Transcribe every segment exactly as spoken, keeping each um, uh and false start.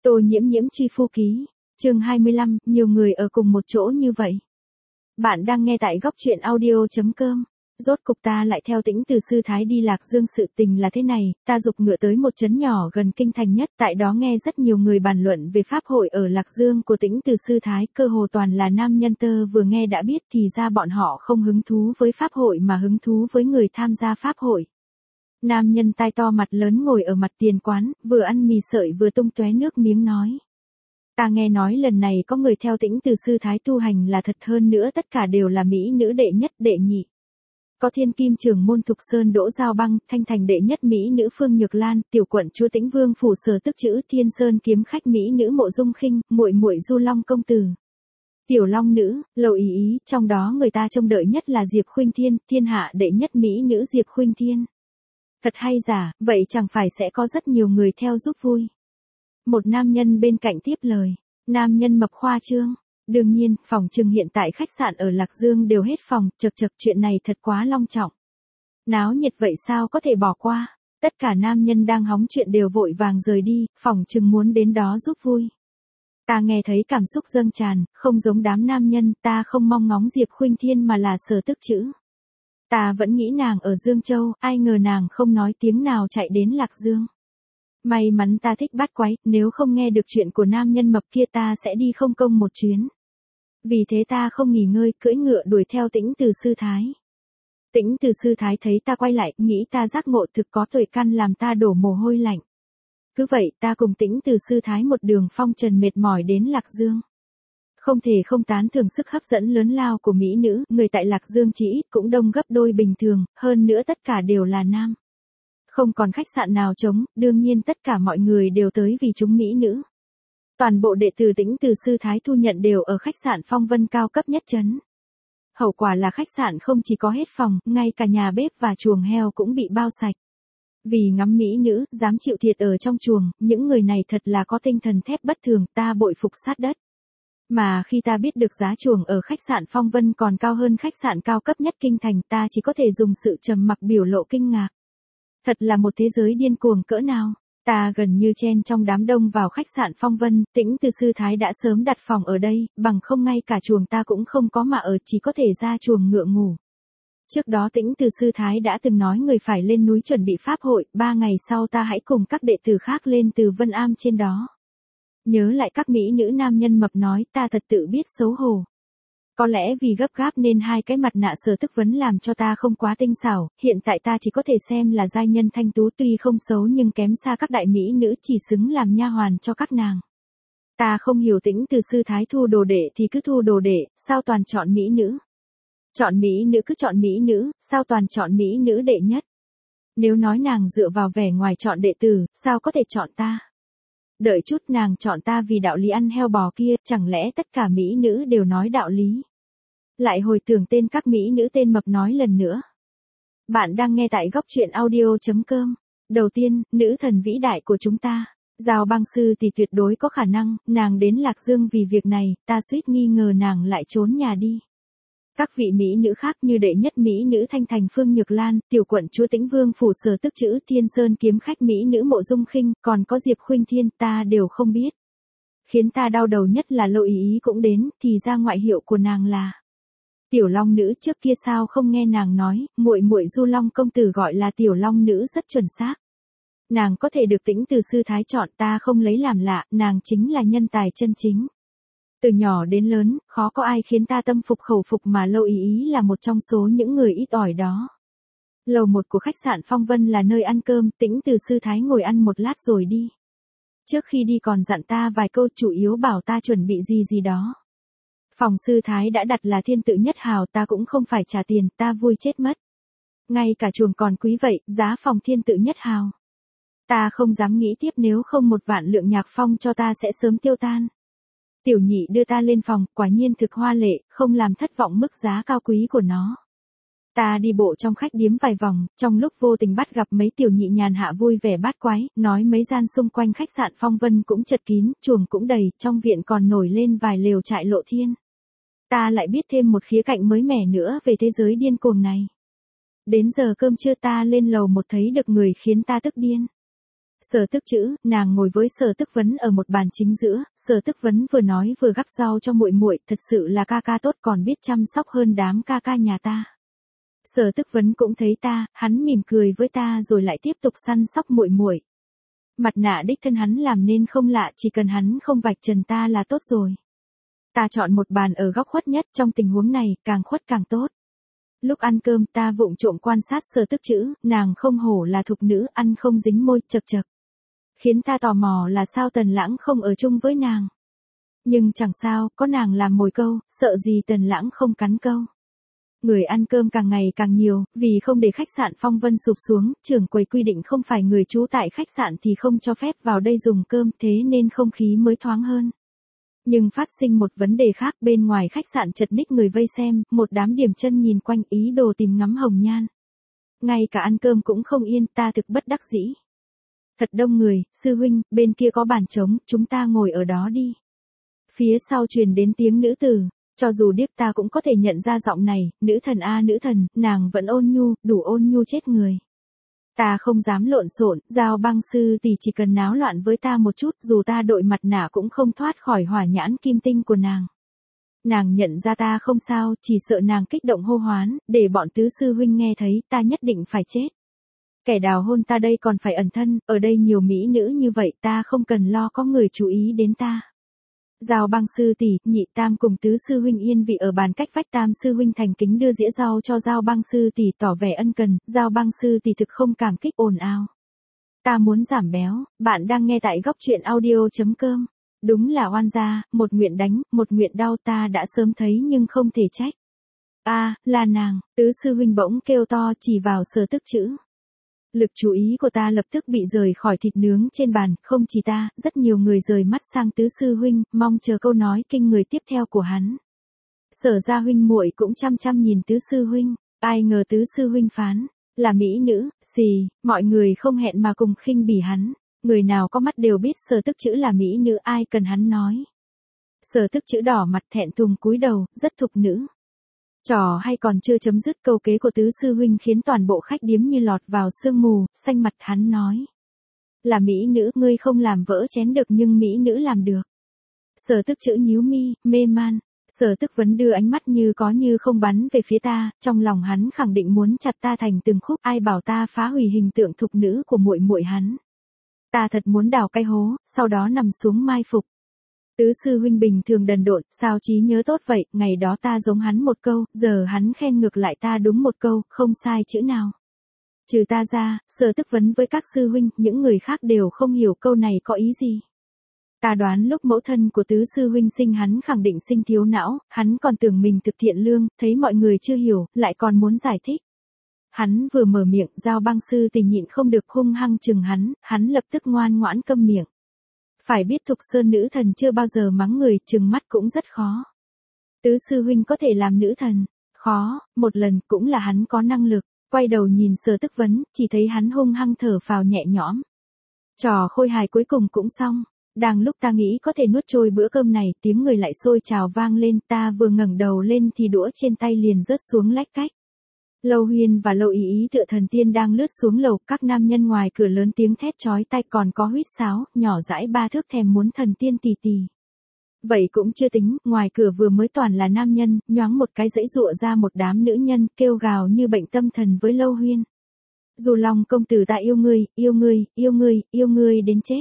Tô Nhiễm Nhiễm truy phu ký, chương hai mươi lăm, nhiều người ở cùng một chỗ như vậy. Bạn đang nghe tại góc truyện audio chấm com. Rốt cục ta lại theo Tĩnh Từ sư thái đi Lạc Dương. Sự tình là thế này, ta giục ngựa tới một trấn nhỏ gần kinh thành nhất, tại đó nghe rất nhiều người bàn luận về pháp hội ở Lạc Dương của Tĩnh Từ sư thái, cơ hồ toàn là nam nhân. Tơ vừa nghe đã biết thì ra bọn họ không hứng thú với pháp hội mà hứng thú với người tham gia pháp hội. Nam nhân tai to mặt lớn ngồi ở mặt tiền quán, vừa ăn mì sợi vừa tung tóe nước miếng nói. Ta nghe nói lần này có người theo Tĩnh Từ sư thái tu hành là thật, hơn nữa tất cả đều là mỹ nữ đệ nhất đệ nhị. Có thiên kim trưởng môn Thục Sơn Đỗ Giao Băng, thanh thành đệ nhất mỹ nữ Phương Nhược Lan, tiểu quận chúa Tĩnh Vương phủ Sở Tức Chữ, Thiên Sơn kiếm khách mỹ nữ Mộ Dung Khinh, muội muội Du Long công tử. Tiểu Long nữ, Lầu Ý Ý, trong đó người ta trông đợi nhất là Diệp Khuynh Thiên, thiên hạ đệ nhất mỹ nữ Diệp Khuynh Thiên. Thật hay giả, vậy chẳng phải sẽ có rất nhiều người theo giúp vui. Một nam nhân bên cạnh tiếp lời, nam nhân mập khoa trương. Đương nhiên, phòng trừng hiện tại khách sạn ở Lạc Dương đều hết phòng, chật chật, chuyện này thật quá long trọng. Náo nhiệt vậy sao có thể bỏ qua, tất cả nam nhân đang hóng chuyện đều vội vàng rời đi, phòng trừng muốn đến đó giúp vui. Ta nghe thấy cảm xúc dâng tràn, không giống đám nam nhân, ta không mong ngóng Diệp Khuynh Thiên mà là Sở Tức Chữ. Ta vẫn nghĩ nàng ở Dương Châu, ai ngờ nàng không nói tiếng nào chạy đến Lạc Dương. May mắn ta thích bắt quái, nếu không nghe được chuyện của nam nhân mập kia ta sẽ đi không công một chuyến. Vì thế ta không nghỉ ngơi, cưỡi ngựa đuổi theo Tĩnh Từ sư thái. Tĩnh Từ sư thái thấy ta quay lại, nghĩ ta giác ngộ thực có tuệ căn làm ta đổ mồ hôi lạnh. Cứ vậy ta cùng Tĩnh Từ sư thái một đường phong trần mệt mỏi đến Lạc Dương. Không thể không tán thưởng sức hấp dẫn lớn lao của mỹ nữ, người tại Lạc Dương chỉ ít cũng đông gấp đôi bình thường, hơn nữa tất cả đều là nam. Không còn khách sạn nào trống, đương nhiên tất cả mọi người đều tới vì chúng mỹ nữ. Toàn bộ đệ tử Tĩnh Từ sư thái thu nhận đều ở khách sạn Phong Vân cao cấp nhất trấn. Hậu quả là khách sạn không chỉ có hết phòng, ngay cả nhà bếp và chuồng heo cũng bị bao sạch. Vì ngắm mỹ nữ, dám chịu thiệt ở trong chuồng, những người này thật là có tinh thần thép bất thường, ta bội phục sát đất. Mà khi ta biết được giá chuồng ở khách sạn Phong Vân còn cao hơn khách sạn cao cấp nhất kinh thành, ta chỉ có thể dùng sự trầm mặc biểu lộ kinh ngạc. Thật là một thế giới điên cuồng cỡ nào. Ta gần như chen trong đám đông vào khách sạn Phong Vân, Tĩnh Từ sư thái đã sớm đặt phòng ở đây, bằng không ngay cả chuồng ta cũng không có mà ở, chỉ có thể ra chuồng ngựa ngủ. Trước đó Tĩnh Từ sư thái đã từng nói người phải lên núi chuẩn bị pháp hội, ba ngày sau ta hãy cùng các đệ tử khác lên từ Vân Am trên đó. Nhớ lại các mỹ nữ nam nhân mập nói, ta thật tự biết xấu hổ. Có lẽ vì gấp gáp nên hai cái mặt nạ Sở Tức Vấn làm cho ta không quá tinh xảo, hiện tại ta chỉ có thể xem là giai nhân thanh tú, tuy không xấu nhưng kém xa các đại mỹ nữ, chỉ xứng làm nha hoàn cho các nàng. Ta không hiểu Tĩnh Từ sư thái thu đồ đệ thì cứ thu đồ đệ, sao toàn chọn mỹ nữ? Chọn mỹ nữ cứ chọn mỹ nữ, sao toàn chọn mỹ nữ đệ nhất? Nếu nói nàng dựa vào vẻ ngoài chọn đệ tử, sao có thể chọn ta? Đợi chút, nàng chọn ta vì đạo lý ăn heo bò kia, chẳng lẽ tất cả mỹ nữ đều nói đạo lý? Lại hồi tưởng tên các mỹ nữ tên mập nói lần nữa. Bạn đang nghe tại góc truyện audio chấm com. Đầu tiên, nữ thần vĩ đại của chúng ta, Giao Băng sư thì tuyệt đối có khả năng, nàng đến Lạc Dương vì việc này, ta suýt nghi ngờ nàng lại trốn nhà đi. Các vị mỹ nữ khác như đệ nhất mỹ nữ thanh thành Phương Nhược Lan, tiểu quận chúa Tĩnh Vương phủ Sở Tức Chữ, Thiên Sơn kiếm khách mỹ nữ Mộ Dung Khinh, còn có Diệp Khuynh Thiên, ta đều không biết. Khiến ta đau đầu nhất là Lộ Ý Ý cũng đến, thì ra ngoại hiệu của nàng là Tiểu Long nữ, trước kia sao không nghe nàng nói, muội muội Du Long công tử gọi là Tiểu Long nữ rất chuẩn xác. Nàng có thể được Tĩnh Từ sư thái chọn, ta không lấy làm lạ, nàng chính là nhân tài chân chính. Từ nhỏ đến lớn, khó có ai khiến ta tâm phục khẩu phục mà Lộ Ý Ý là một trong số những người ít ỏi đó. Lầu một của khách sạn Phong Vân là nơi ăn cơm, Tĩnh Từ sư thái ngồi ăn một lát rồi đi. Trước khi đi còn dặn ta vài câu, chủ yếu bảo ta chuẩn bị gì gì đó. Phòng sư thái đã đặt là Thiên Tự Nhất Hào, ta cũng không phải trả tiền, ta vui chết mất. Ngay cả chuồng còn quý vậy, giá phòng Thiên Tự Nhất Hào. Ta không dám nghĩ tiếp, nếu không một vạn lượng nhạc phong cho ta sẽ sớm tiêu tan. Tiểu nhị đưa ta lên phòng, quả nhiên thực hoa lệ, không làm thất vọng mức giá cao quý của nó. Ta đi bộ trong khách điếm vài vòng, trong lúc vô tình bắt gặp mấy tiểu nhị nhàn hạ vui vẻ bát quái, nói mấy gian xung quanh khách sạn Phong Vân cũng chật kín, chuồng cũng đầy, trong viện còn nổi lên vài lều trại lộ thiên. Ta lại biết thêm một khía cạnh mới mẻ nữa về thế giới điên cuồng này. Đến giờ cơm trưa ta lên lầu một thấy được người khiến ta tức điên. Sở Tức Trữ, nàng ngồi với Sở Tức Vấn ở một bàn chính giữa, Sở Tức Vấn vừa nói vừa gắp rau cho muội muội, thật sự là ca ca tốt còn biết chăm sóc hơn đám ca ca nhà ta. Sở Tức Vấn cũng thấy ta, hắn mỉm cười với ta rồi lại tiếp tục săn sóc muội muội. Mặt nạ đích thân hắn làm nên không lạ, chỉ cần hắn không vạch trần ta là tốt rồi. Ta chọn một bàn ở góc khuất nhất, trong tình huống này, càng khuất càng tốt. Lúc ăn cơm ta vụng trộm quan sát Sở Tức Trữ, nàng không hổ là thục nữ, ăn không dính môi, chật chật. Khiến ta tò mò là sao Tần Lãng không ở chung với nàng. Nhưng chẳng sao, có nàng làm mồi câu, sợ gì Tần Lãng không cắn câu. Người ăn cơm càng ngày càng nhiều, vì không để khách sạn Phong Vân sụp xuống, trưởng quầy quy định không phải người trú tại khách sạn thì không cho phép vào đây dùng cơm, thế nên không khí mới thoáng hơn. Nhưng phát sinh một vấn đề khác, bên ngoài khách sạn chật ních người vây xem, một đám điểm chân nhìn quanh ý đồ tìm ngắm Hồng Nhan. Ngay cả ăn cơm cũng không yên, ta thực bất đắc dĩ. Thật đông người, sư huynh, bên kia có bàn trống, chúng ta ngồi ở đó đi. Phía sau truyền đến tiếng nữ tử, cho dù điếc ta cũng có thể nhận ra giọng này, nữ thần a nữ thần, nàng vẫn ôn nhu, đủ ôn nhu chết người. Ta không dám lộn xộn, Giao Băng sư tỷ chỉ cần náo loạn với ta một chút, dù ta đội mặt nạ cũng không thoát khỏi hỏa nhãn kim tinh của nàng. Nàng nhận ra ta không sao, chỉ sợ nàng kích động hô hoán, để bọn tứ sư huynh nghe thấy, ta nhất định phải chết. Kẻ đào hôn ta đây còn phải ẩn thân, ở đây nhiều mỹ nữ như vậy ta không cần lo có người chú ý đến ta. Giao Băng sư tỷ, nhị tam cùng tứ sư huynh yên vị ở bàn cách vách, tam sư huynh thành kính đưa dĩa rau cho Giao Băng sư tỷ tỏ vẻ ân cần, Giao Băng sư tỷ thực không cảm kích ồn ào. Ta muốn giảm béo, bạn đang nghe tại góc truyện audio.com. Đúng là oan gia, một nguyện đánh, một nguyện đau ta đã sớm thấy nhưng không thể trách. A, à, là nàng, tứ sư huynh bỗng kêu to chỉ vào Sở Tức Trữ. Lực chú ý của ta lập tức bị rời khỏi thịt nướng trên bàn, không chỉ ta, rất nhiều người rời mắt sang tứ sư huynh, mong chờ câu nói kinh người tiếp theo của hắn. Sở gia huynh muội cũng chăm chăm nhìn tứ sư huynh, ai ngờ tứ sư huynh phán, là mỹ nữ, xì, mọi người không hẹn mà cùng khinh bỉ hắn, người nào có mắt đều biết Sở Tức Trữ là mỹ nữ, ai cần hắn nói. Sở Tức Trữ đỏ mặt thẹn thùng cúi đầu, rất thục nữ. Trò hay còn chưa chấm dứt, câu kế của tứ sư huynh khiến toàn bộ khách điếm như lọt vào sương mù, xanh mặt hắn nói. Là mỹ nữ, ngươi không làm vỡ chén được nhưng mỹ nữ làm được. Sở Tức Trữ nhíu mi, mê man. Sở Tức Vấn đưa ánh mắt như có như không bắn về phía ta, trong lòng hắn khẳng định muốn chặt ta thành từng khúc, ai bảo ta phá hủy hình tượng thục nữ của muội muội hắn. Ta thật muốn đào cái hố, sau đó nằm xuống mai phục. Tứ sư huynh bình thường đần độn, sao trí nhớ tốt vậy, ngày đó ta giống hắn một câu, giờ hắn khen ngược lại ta đúng một câu, không sai chữ nào. Trừ ta ra, Sở Tức Vấn với các sư huynh, những người khác đều không hiểu câu này có ý gì. Ta đoán lúc mẫu thân của tứ sư huynh sinh hắn khẳng định sinh thiếu não, hắn còn tưởng mình thực thiện lương, thấy mọi người chưa hiểu, lại còn muốn giải thích. Hắn vừa mở miệng, Giao Băng sư tỷ nhịn không được hung hăng chừng hắn, hắn lập tức ngoan ngoãn câm miệng. Phải biết Thục Sơn nữ thần chưa bao giờ mắng người, chừng mắt cũng rất khó. Tứ sư huynh có thể làm nữ thần, khó, một lần cũng là hắn có năng lực, quay đầu nhìn Sở Tức Vấn, chỉ thấy hắn hung hăng thở phào nhẹ nhõm. Trò khôi hài cuối cùng cũng xong, đang lúc ta nghĩ có thể nuốt trôi bữa cơm này, tiếng người lại xôi trào vang lên, ta vừa ngẩng đầu lên thì đũa trên tay liền rớt xuống lách cách. Lâu Huyên và Lâu Ý Ý tựa thần tiên đang lướt xuống lầu, các nam nhân ngoài cửa lớn tiếng thét chói tai, còn có huýt sáo, nhỏ dãi ba thước thèm muốn thần tiên tì tì. Vậy cũng chưa tính, ngoài cửa vừa mới toàn là nam nhân, nhoáng một cái dãy dụa ra một đám nữ nhân, kêu gào như bệnh tâm thần với Lâu Huyên. Dù lòng công tử ta yêu ngươi, yêu ngươi, yêu ngươi, yêu ngươi đến chết.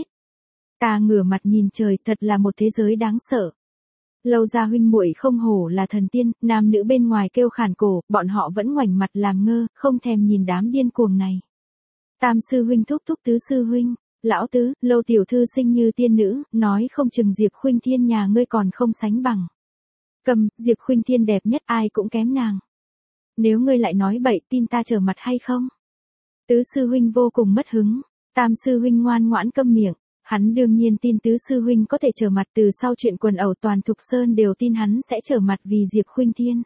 Ta ngửa mặt nhìn trời, thật là một thế giới đáng sợ. Lâu gia huynh muội không hổ là thần tiên, nam nữ bên ngoài kêu khản cổ, bọn họ vẫn ngoảnh mặt làm ngơ, không thèm nhìn đám điên cuồng này. Tam sư huynh thúc thúc tứ sư huynh, lão tứ, Lâu tiểu thư sinh như tiên nữ, nói không chừng Diệp Khuynh Thiên nhà ngươi còn không sánh bằng. Cầm, Diệp Khuynh Thiên đẹp nhất ai cũng kém nàng. Nếu ngươi lại nói bậy, tin ta trở mặt hay không? Tứ sư huynh vô cùng mất hứng, tam sư huynh ngoan ngoãn câm miệng. Hắn đương nhiên tin tứ sư huynh có thể trở mặt, từ sau chuyện quần ẩu toàn Thục Sơn đều tin hắn sẽ trở mặt vì Diệp Khuynh Thiên.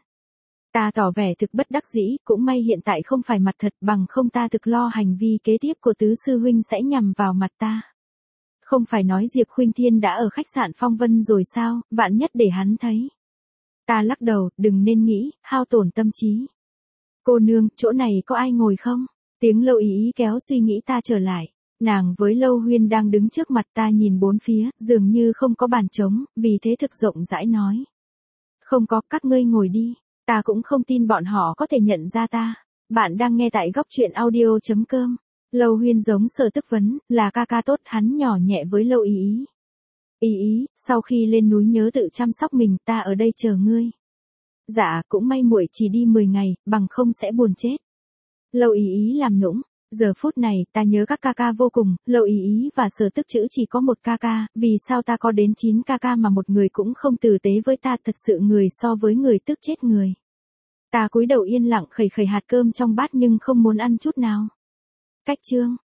Ta tỏ vẻ thực bất đắc dĩ, cũng may hiện tại không phải mặt thật, bằng không ta thực lo hành vi kế tiếp của tứ sư huynh sẽ nhằm vào mặt ta. Không phải nói Diệp Khuynh Thiên đã ở khách sạn Phong Vân rồi sao, vạn nhất để hắn thấy. Ta lắc đầu, đừng nên nghĩ, hao tổn tâm trí. Cô nương, chỗ này có ai ngồi không? Tiếng Lâu Ý Ý kéo suy nghĩ ta trở lại. Nàng với Lâu Huyên đang đứng trước mặt ta nhìn bốn phía, dường như không có bàn trống, vì thế thực rộng rãi nói. Không có, các ngươi ngồi đi, ta cũng không tin bọn họ có thể nhận ra ta. Bạn đang nghe tại góc truyện audio.com. Lâu Huyên giống Sở tức vấn, là ca ca tốt, hắn nhỏ nhẹ với Lâu Ý Ý. Ý Ý, sau khi lên núi nhớ tự chăm sóc mình, ta ở đây chờ ngươi. Dạ, cũng may muội chỉ đi mười ngày, bằng không sẽ buồn chết. Lâu Ý Ý làm nũng, giờ phút này ta nhớ các ca ca vô cùng, Lâu Ý Ý và Sở tức chữ chỉ có một ca ca, vì sao ta có đến chín ca ca mà một người cũng không tử tế với ta, thật sự người so với người tức chết người. Ta cúi đầu yên lặng khẩy khẩy hạt cơm trong bát nhưng không muốn ăn chút nào. Cách chương